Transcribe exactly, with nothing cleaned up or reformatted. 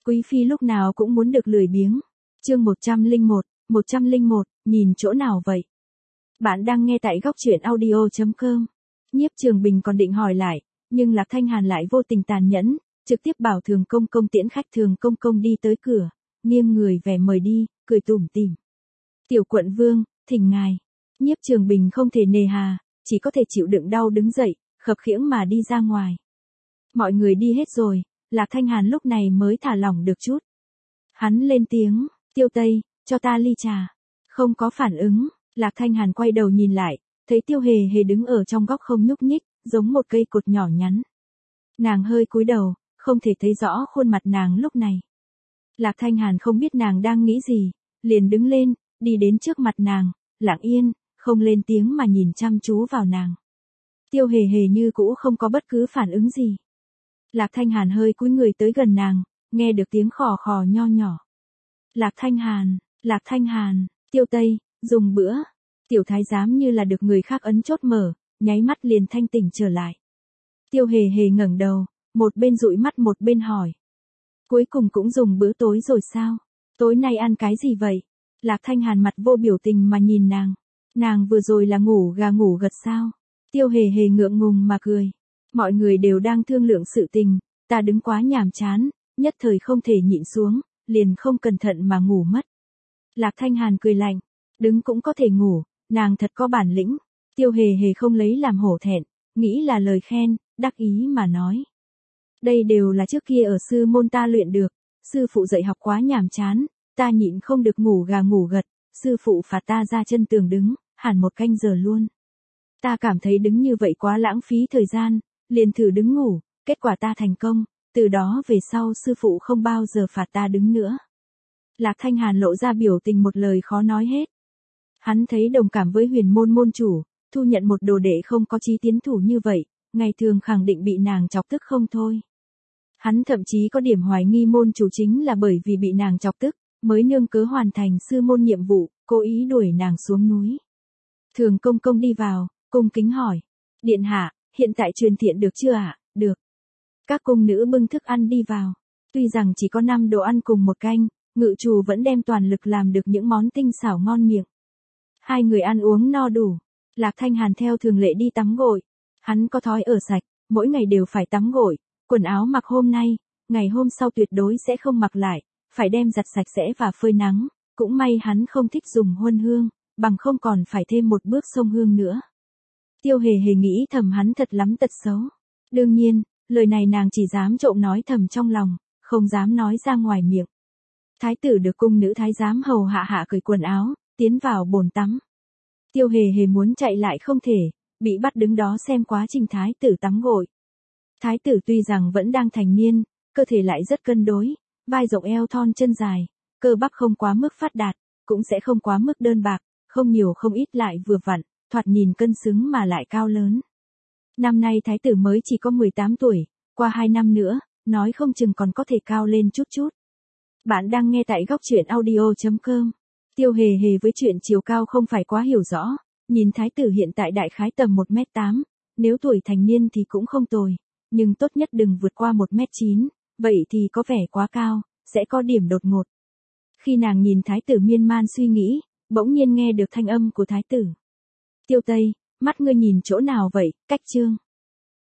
Quý phi lúc nào cũng muốn được lười biếng. Chương một trăm lẻ một, một trăm lẻ một, nhìn chỗ nào vậy? Bạn đang nghe tại góc truyện audio chấm com. Nhiếp Trường Bình còn định hỏi lại, nhưng Lạc Thanh Hàn lại vô tình tàn nhẫn, trực tiếp bảo Thường Công Công tiễn khách. Thường Công Công đi tới cửa, nghiêng người vẻ mời đi, cười tủm tỉm. Tiểu quận vương, thỉnh ngài. Nhiếp Trường Bình không thể nề hà, chỉ có thể chịu đựng đau đứng dậy, khập khiễng mà đi ra ngoài. Mọi người đi hết rồi, Lạc Thanh Hàn lúc này mới thả lỏng được chút. Hắn lên tiếng, Tiêu Tây, cho ta ly trà. Không có phản ứng, Lạc Thanh Hàn quay đầu nhìn lại, thấy Tiêu Hề Hề đứng ở trong góc không nhúc nhích, giống một cây cột nhỏ nhắn. Nàng hơi cúi đầu, không thể thấy rõ khuôn mặt nàng lúc này. Lạc Thanh Hàn không biết nàng đang nghĩ gì, liền đứng lên, đi đến trước mặt nàng, lặng yên, không lên tiếng mà nhìn chăm chú vào nàng. Tiêu Hề Hề như cũ không có bất cứ phản ứng gì. Lạc Thanh Hàn hơi cúi người tới gần nàng, nghe được tiếng khò khò nho nhỏ. Lạc Thanh Hàn, Lạc Thanh Hàn, Tiêu Tây, dùng bữa. Tiểu thái giám như là được người khác ấn chốt mở, nháy mắt liền thanh tỉnh trở lại. Tiêu Hề Hề ngẩng đầu, một bên dụi mắt một bên hỏi. Cuối cùng cũng dùng bữa tối rồi sao? Tối nay ăn cái gì vậy? Lạc Thanh Hàn mặt vô biểu tình mà nhìn nàng. Nàng vừa rồi là ngủ gà ngủ gật sao? Tiêu Hề Hề ngượng ngùng mà cười. Mọi người đều đang thương lượng sự tình, ta đứng quá nhàm chán, nhất thời không thể nhịn xuống, liền không cẩn thận mà ngủ mất. Lạc Thanh Hàn cười lạnh, đứng cũng có thể ngủ, nàng thật có bản lĩnh. Tiêu Hề Hề không lấy làm hổ thẹn, nghĩ là lời khen, đắc ý mà nói. Đây đều là trước kia ở sư môn ta luyện được, sư phụ dạy học quá nhàm chán, ta nhịn không được ngủ gà ngủ gật, sư phụ phạt ta ra chân tường đứng, hẳn một canh giờ luôn. Ta cảm thấy đứng như vậy quá lãng phí thời gian, liền thử đứng ngủ, kết quả ta thành công, từ đó về sau sư phụ không bao giờ phạt ta đứng nữa. Lạc Thanh Hàn lộ ra biểu tình một lời khó nói hết. Hắn thấy đồng cảm với Huyền môn môn chủ, thu nhận một đồ đệ không có chí tiến thủ như vậy, ngày thường khẳng định bị nàng chọc tức không thôi. Hắn thậm chí có điểm hoài nghi môn chủ chính là bởi vì bị nàng chọc tức, mới nương cớ hoàn thành sư môn nhiệm vụ, cố ý đuổi nàng xuống núi. Thường Công Công đi vào, cung kính hỏi. Điện hạ, hiện tại truyền thiện được chưa ạ? À? Được. Các cung nữ bưng thức ăn đi vào. Tuy rằng chỉ có năm đồ ăn cùng một canh, ngự trù vẫn đem toàn lực làm được những món tinh xảo ngon miệng. Hai người ăn uống no đủ. Lạc Thanh Hàn theo thường lệ đi tắm gội. Hắn có thói ở sạch, mỗi ngày đều phải tắm gội. Quần áo mặc hôm nay, ngày hôm sau tuyệt đối sẽ không mặc lại, phải đem giặt sạch sẽ và phơi nắng. Cũng may hắn không thích dùng huân hương, bằng không còn phải thêm một bước xông hương nữa. Tiêu Hề Hề nghĩ thầm hắn thật lắm tật xấu. Đương nhiên, lời này nàng chỉ dám trộm nói thầm trong lòng, không dám nói ra ngoài miệng. Thái tử được cung nữ thái giám hầu hạ hạ cởi quần áo, tiến vào bồn tắm. Tiêu Hề Hề muốn chạy lại không thể, bị bắt đứng đó xem quá trình thái tử tắm gội. Thái tử tuy rằng vẫn đang thành niên, cơ thể lại rất cân đối, vai rộng eo thon chân dài, cơ bắp không quá mức phát đạt, cũng sẽ không quá mức đơn bạc, không nhiều không ít lại vừa vặn, thoạt nhìn cân xứng mà lại cao lớn. Năm nay thái tử mới chỉ có mười tám tuổi, qua hai năm nữa, nói không chừng còn có thể cao lên chút chút. Bạn đang nghe tại góc truyện audio chấm com. Tiêu Hề Hề với chuyện chiều cao không phải quá hiểu rõ, nhìn thái tử hiện tại đại khái tầm một mét tám, nếu tuổi thành niên thì cũng không tồi, nhưng tốt nhất đừng vượt qua một mét chín, vậy thì có vẻ quá cao, sẽ có điểm đột ngột. Khi nàng nhìn thái tử miên man suy nghĩ, bỗng nhiên nghe được thanh âm của thái tử. Tiêu Tây, mắt ngươi nhìn chỗ nào vậy? Cách chương.